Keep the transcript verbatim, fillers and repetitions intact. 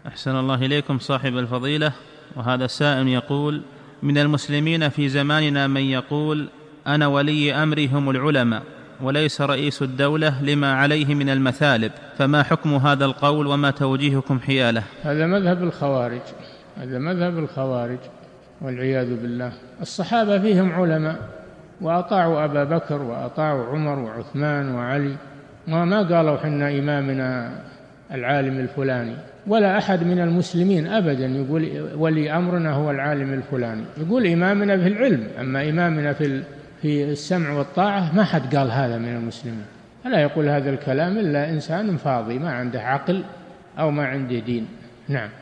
أحسن الله إليكم صاحب الفضيلة. وهذا السائل يقول: من المسلمين في زماننا من يقول: أنا ولي أمري هم العلماء وليس رئيس الدولة لما عليه من المثالب، فما حكم هذا القول وما توجيهكم حياله؟ هذا مذهب الخوارج، هذا مذهب الخوارج والعياذ بالله. الصحابة فيهم علماء وأطاعوا أبا بكر وأطاعوا عمر وعثمان وعلي، وما قالوا حنا إمامنا العالم الفلاني، ولا أحد من المسلمين أبدا يقول ولي أمرنا هو العالم الفلاني، يقول إمامنا في العلم، أما إمامنا في في السمع والطاعة ما حد قال هذا من المسلمين. لا يقول هذا الكلام إلا إنسان فاضي ما عنده عقل أو ما عنده دين. نعم.